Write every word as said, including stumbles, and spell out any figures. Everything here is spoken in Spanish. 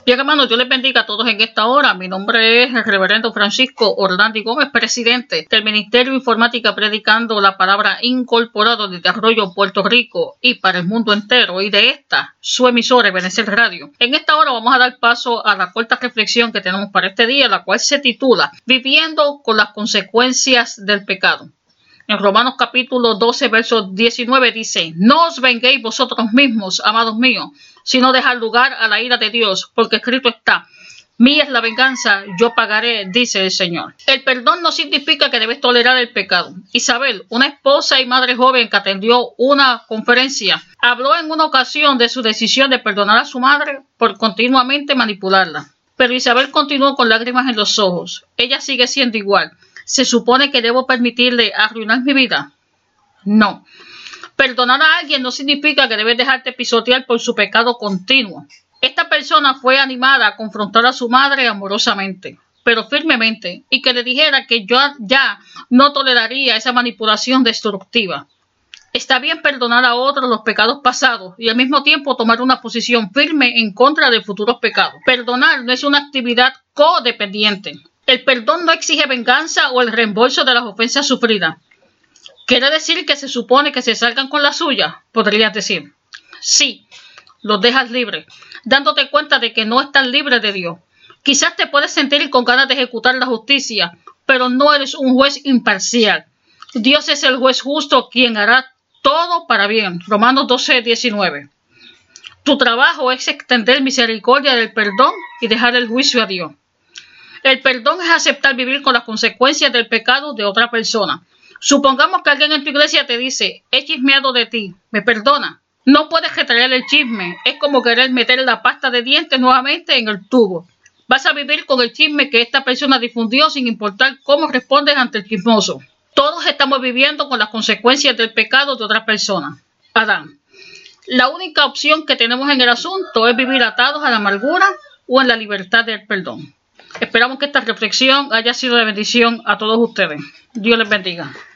Bien, hermanos, Dios les bendiga a todos en esta hora. Mi nombre es el reverendo Francisco Orlandi Gómez, presidente del Ministerio de Informática Predicando la Palabra Incorporado desde Arroyo, Puerto Rico y para el mundo entero, y de esta, su emisora, Ebenecer Radio. En esta hora vamos a dar paso a la corta reflexión que tenemos para este día, la cual se titula Viviendo con las consecuencias del pecado. En Romanos capítulo doce, verso diecinueve dice: No os venguéis vosotros mismos, amados míos, sino dejad lugar a la ira de Dios, porque escrito está: Mía es la venganza, yo pagaré, dice el Señor. El perdón no significa que debes tolerar el pecado. Isabel, una esposa y madre joven que atendió una conferencia, habló en una ocasión de su decisión de perdonar a su madre por continuamente manipularla. Pero Isabel continuó con lágrimas en los ojos. Ella sigue siendo igual. ¿Se supone que debo permitirle arruinar mi vida? No. Perdonar a alguien no significa que debes dejarte pisotear por su pecado continuo. Esta persona fue animada a confrontar a su madre amorosamente, pero firmemente, y que le dijera que yo ya no toleraría esa manipulación destructiva. Está bien perdonar a otros los pecados pasados y al mismo tiempo tomar una posición firme en contra de futuros pecados. Perdonar no es una actividad codependiente. El perdón no exige venganza o el reembolso de las ofensas sufridas. ¿Quiere decir que se supone que se salgan con la suya? Podrías decir. Sí, los dejas libres, dándote cuenta de que no estás libre de Dios. Quizás te puedes sentir con ganas de ejecutar la justicia, pero no eres un juez imparcial. Dios es el juez justo quien hará todo para bien. Romanos doce, diecinueve. Tu trabajo es extender misericordia del perdón y dejar el juicio a Dios. El perdón es aceptar vivir con las consecuencias del pecado de otra persona. Supongamos que alguien en tu iglesia te dice: he chismeado de ti, ¿me perdona? No puedes retraer el chisme. Es como querer meter la pasta de dientes nuevamente en el tubo. Vas a vivir con el chisme que esta persona difundió sin importar cómo respondes ante el chismoso. Todos estamos viviendo con las consecuencias del pecado de otra persona. Adán. La única opción que tenemos en el asunto es vivir atados a la amargura o en la libertad del perdón. Esperamos que esta reflexión haya sido de bendición a todos ustedes. Dios les bendiga.